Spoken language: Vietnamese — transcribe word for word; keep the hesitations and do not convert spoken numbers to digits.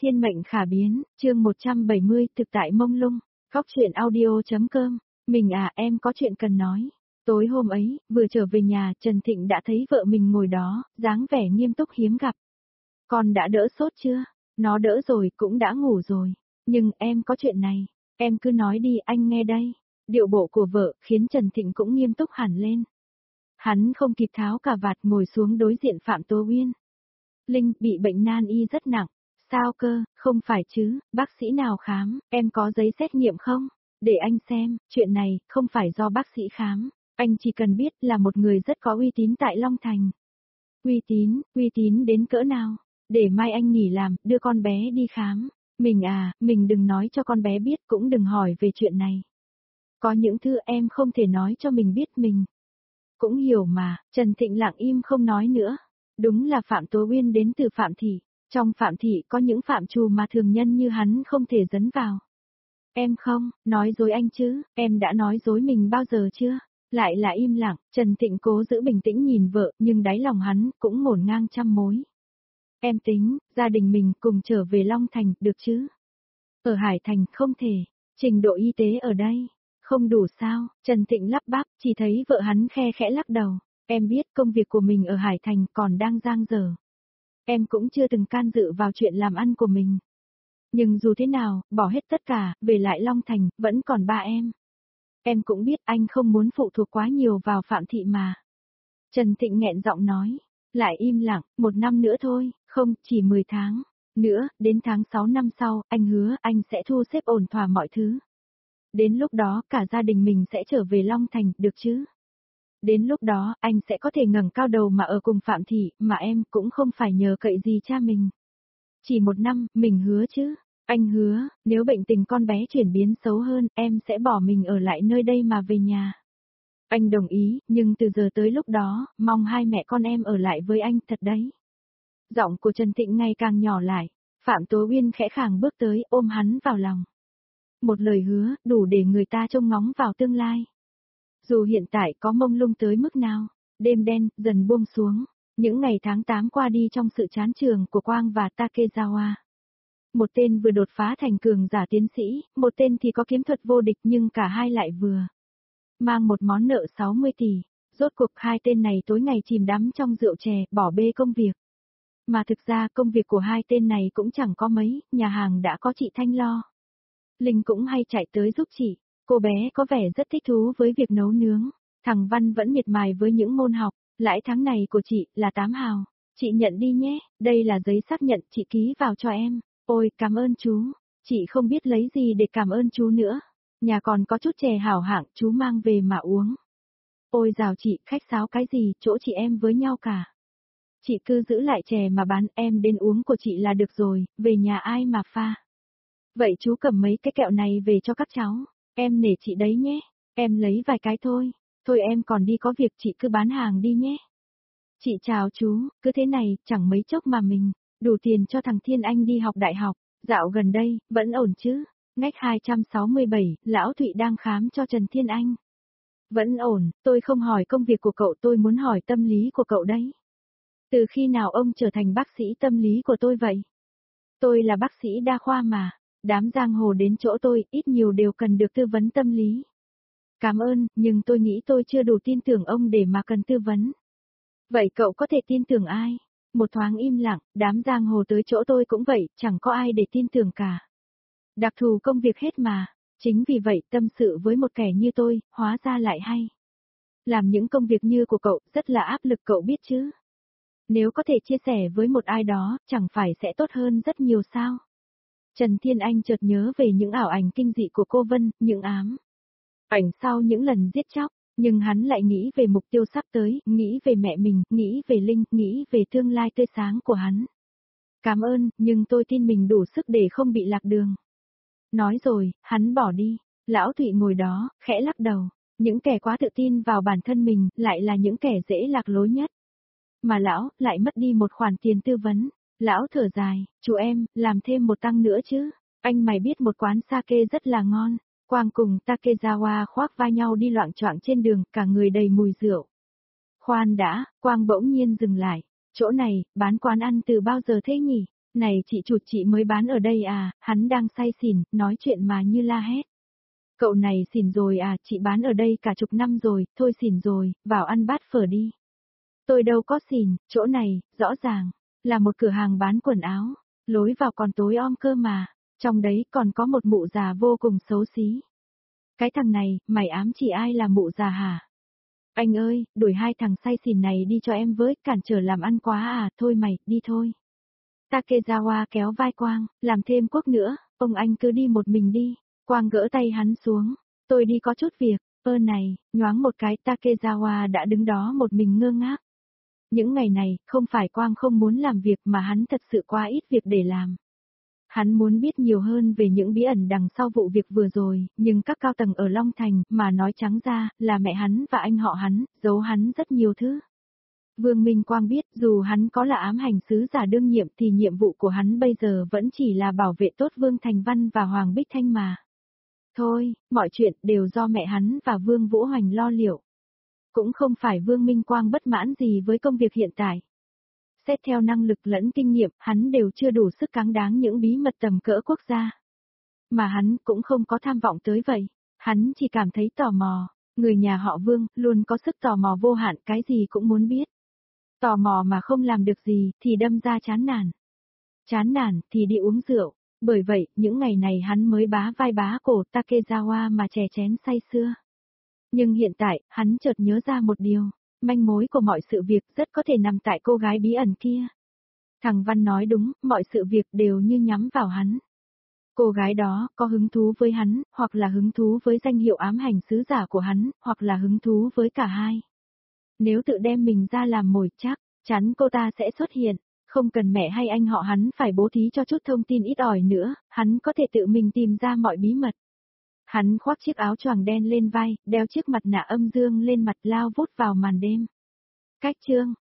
Thiên mệnh khả biến, chương một trăm bảy mươi, thực tại mông lung, góc truyện audio.com, mình à em có chuyện cần nói. Tối hôm ấy, vừa trở về nhà, Trần Thịnh đã thấy vợ mình ngồi đó, dáng vẻ nghiêm túc hiếm gặp. Con đã đỡ sốt chưa? Nó đỡ rồi, cũng đã ngủ rồi. Nhưng em có chuyện này, em cứ nói đi anh nghe đây. Điệu bộ của vợ khiến Trần Thịnh cũng nghiêm túc hẳn lên. Hắn không kịp tháo cà vạt ngồi xuống đối diện Phạm Tố Uyên. Linh bị bệnh nan y rất nặng. Sao cơ, không phải chứ, bác sĩ nào khám, em có giấy xét nghiệm không? Để anh xem, chuyện này không phải do bác sĩ khám, anh chỉ cần biết là một người rất có uy tín tại Long Thành. Uy tín, uy tín đến cỡ nào? Để mai anh nghỉ làm, đưa con bé đi khám. Mình à, mình đừng nói cho con bé biết, cũng đừng hỏi về chuyện này. Có những thứ em không thể nói cho mình biết mình. Cũng hiểu mà, Trần Thịnh lặng im không nói nữa. Đúng là Phạm Tố Uyên đến từ Phạm Thị. Trong Phạm Thị có những phạm trù mà thường nhân như hắn không thể dấn vào. Em không, nói dối anh chứ, em đã nói dối mình bao giờ chưa? Lại là im lặng, Trần Thịnh cố giữ bình tĩnh nhìn vợ, nhưng đáy lòng hắn cũng ngổn ngang trăm mối. Em tính, gia đình mình cùng trở về Long Thành, được chứ? Ở Hải Thành không thể, trình độ y tế ở đây, không đủ sao? Trần Thịnh lắp bắp, chỉ thấy vợ hắn khe khẽ lắc đầu. Em biết công việc của mình ở Hải Thành còn đang dang dở. Em cũng chưa từng can dự vào chuyện làm ăn của mình. Nhưng dù thế nào, bỏ hết tất cả, về lại Long Thành, vẫn còn ba em. Em cũng biết anh không muốn phụ thuộc quá nhiều vào Phạm Thị mà. Trần Thịnh nghẹn giọng nói, lại im lặng, một năm nữa thôi, không, chỉ mười tháng. Nữa, đến tháng sáu năm sau, anh hứa anh sẽ thu xếp ổn thỏa mọi thứ. Đến lúc đó, cả gia đình mình sẽ trở về Long Thành, được chứ? Đến lúc đó, anh sẽ có thể ngẩng cao đầu mà ở cùng Phạm Thị, mà em cũng không phải nhờ cậy gì cha mình. Chỉ một năm, mình hứa chứ. Anh hứa, nếu bệnh tình con bé chuyển biến xấu hơn, em sẽ bỏ mình ở lại nơi đây mà về nhà. Anh đồng ý, nhưng từ giờ tới lúc đó, mong hai mẹ con em ở lại với anh thật đấy. Giọng của Trần Thịnh ngày càng nhỏ lại, Phạm Tố Uyên khẽ khàng bước tới ôm hắn vào lòng. Một lời hứa, đủ để người ta trông ngóng vào tương lai. Dù hiện tại có mông lung tới mức nào, đêm đen dần buông xuống, những ngày tháng tám qua đi trong sự chán trường của Quang và Takezawa. Một tên vừa đột phá thành cường giả tiến sĩ, một tên thì có kiếm thuật vô địch nhưng cả hai lại vừa mang một món nợ sáu mươi tỷ. Rốt cuộc hai tên này tối ngày chìm đắm trong rượu chè, bỏ bê công việc. Mà thực ra công việc của hai tên này cũng chẳng có mấy, nhà hàng đã có chị Thanh lo. Linh cũng hay chạy tới giúp chị. Cô bé có vẻ rất thích thú với việc nấu nướng. Thằng Văn vẫn miệt mài với những môn học. Lãi tháng này của chị là tám hào. Chị nhận đi nhé, đây là giấy xác nhận chị ký vào cho em. Ôi, cảm ơn chú. Chị không biết lấy gì để cảm ơn chú nữa. Nhà còn có chút chè hảo hạng, chú mang về mà uống. Ôi dào chị, khách sáo cái gì, chỗ chị em với nhau cả. Chị cứ giữ lại chè mà bán, em đến uống của chị là được rồi, về nhà ai mà pha. Vậy chú cầm mấy cái kẹo này về cho các cháu. Em nể chị đấy nhé, em lấy vài cái thôi, thôi em còn đi có việc chị cứ bán hàng đi nhé. Chị chào chú, cứ thế này, chẳng mấy chốc mà mình, đủ tiền cho thằng Thiên Anh đi học đại học, dạo gần đây, vẫn ổn chứ. Ngách hai trăm sáu mươi bảy, Lão Thụy đang khám cho Trần Thiên Anh. Vẫn ổn, tôi không hỏi công việc của cậu, tôi muốn hỏi tâm lý của cậu đấy. Từ khi nào ông trở thành bác sĩ tâm lý của tôi vậy? Tôi là bác sĩ đa khoa mà. Đám giang hồ đến chỗ tôi, ít nhiều đều cần được tư vấn tâm lý. Cảm ơn, nhưng tôi nghĩ tôi chưa đủ tin tưởng ông để mà cần tư vấn. Vậy cậu có thể tin tưởng ai? Một thoáng im lặng, đám giang hồ tới chỗ tôi cũng vậy, chẳng có ai để tin tưởng cả. Đặc thù công việc hết mà, chính vì vậy tâm sự với một kẻ như tôi, hóa ra lại hay. Làm những công việc như của cậu, rất là áp lực cậu biết chứ. Nếu có thể chia sẻ với một ai đó, chẳng phải sẽ tốt hơn rất nhiều sao? Trần Thiên Anh chợt nhớ về những ảo ảnh kinh dị của cô Vân, những ám ảnh sau những lần giết chóc, nhưng hắn lại nghĩ về mục tiêu sắp tới, nghĩ về mẹ mình, nghĩ về Linh, nghĩ về tương lai tươi sáng của hắn. Cảm ơn, nhưng tôi tin mình đủ sức để không bị lạc đường. Nói rồi, hắn bỏ đi. Lão Thụy ngồi đó, khẽ lắc đầu. Những kẻ quá tự tin vào bản thân mình, lại là những kẻ dễ lạc lối nhất. Mà lão, lại mất đi một khoản tiền tư vấn. Lão thở dài, chú em, làm thêm một tăng nữa chứ. Anh mày biết một quán sake rất là ngon. Quang cùng Takezawa khoác vai nhau đi loạng choạng trên đường, cả người đầy mùi rượu. Khoan đã, Quang bỗng nhiên dừng lại. Chỗ này, bán quán ăn từ bao giờ thế nhỉ? Này chị chuột chị mới bán ở đây à, hắn đang say xỉn, nói chuyện mà như la hét. Cậu này xỉn rồi à, chị bán ở đây cả chục năm rồi, thôi xỉn rồi, vào ăn bát phở đi. Tôi đâu có xỉn, chỗ này, rõ ràng, là một cửa hàng bán quần áo, lối vào còn tối om cơ mà, trong đấy còn có một mụ già vô cùng xấu xí. Cái thằng này, mày ám chỉ ai là mụ già hả? Anh ơi, đuổi hai thằng say xỉn này đi cho em với, cản trở làm ăn quá à, thôi mày, đi thôi. Takezawa kéo vai Quang, làm thêm quốc nữa, ông anh cứ đi một mình đi. Quang gỡ tay hắn xuống, tôi đi có chút việc, ơ này, nhoáng một cái Takezawa đã đứng đó một mình ngơ ngác. Những ngày này, không phải Quang không muốn làm việc mà hắn thật sự quá ít việc để làm. Hắn muốn biết nhiều hơn về những bí ẩn đằng sau vụ việc vừa rồi, nhưng các cao tầng ở Long Thành, mà nói trắng ra, là mẹ hắn và anh họ hắn, giấu hắn rất nhiều thứ. Vương Minh Quang biết dù hắn có là ám hành sứ giả đương nhiệm thì nhiệm vụ của hắn bây giờ vẫn chỉ là bảo vệ tốt Vương Thành Văn và Hoàng Bích Thanh mà. Thôi, mọi chuyện đều do mẹ hắn và Vương Vũ Hoành lo liệu. Cũng không phải Vương Minh Quang bất mãn gì với công việc hiện tại. Xét theo năng lực lẫn kinh nghiệm, hắn đều chưa đủ sức cáng đáng những bí mật tầm cỡ quốc gia. Mà hắn cũng không có tham vọng tới vậy. Hắn chỉ cảm thấy tò mò. Người nhà họ Vương luôn có sức tò mò vô hạn, cái gì cũng muốn biết. Tò mò mà không làm được gì thì đâm ra chán nản. Chán nản thì đi uống rượu. Bởi vậy, những ngày này hắn mới bá vai bá cổ Takezawa mà chè chén say sưa. Nhưng hiện tại, hắn chợt nhớ ra một điều. Manh mối của mọi sự việc rất có thể nằm tại cô gái bí ẩn kia. Thằng Văn nói đúng, mọi sự việc đều như nhắm vào hắn. Cô gái đó có hứng thú với hắn, hoặc là hứng thú với danh hiệu ám hành sứ giả của hắn, hoặc là hứng thú với cả hai. Nếu tự đem mình ra làm mồi chắc, chắn cô ta sẽ xuất hiện, không cần mẹ hay anh họ hắn phải bố thí cho chút thông tin ít ỏi nữa, hắn có thể tự mình tìm ra mọi bí mật. Hắn khoác chiếc áo choàng đen lên vai, đeo chiếc mặt nạ âm dương lên mặt lao vút vào màn đêm. Cách chương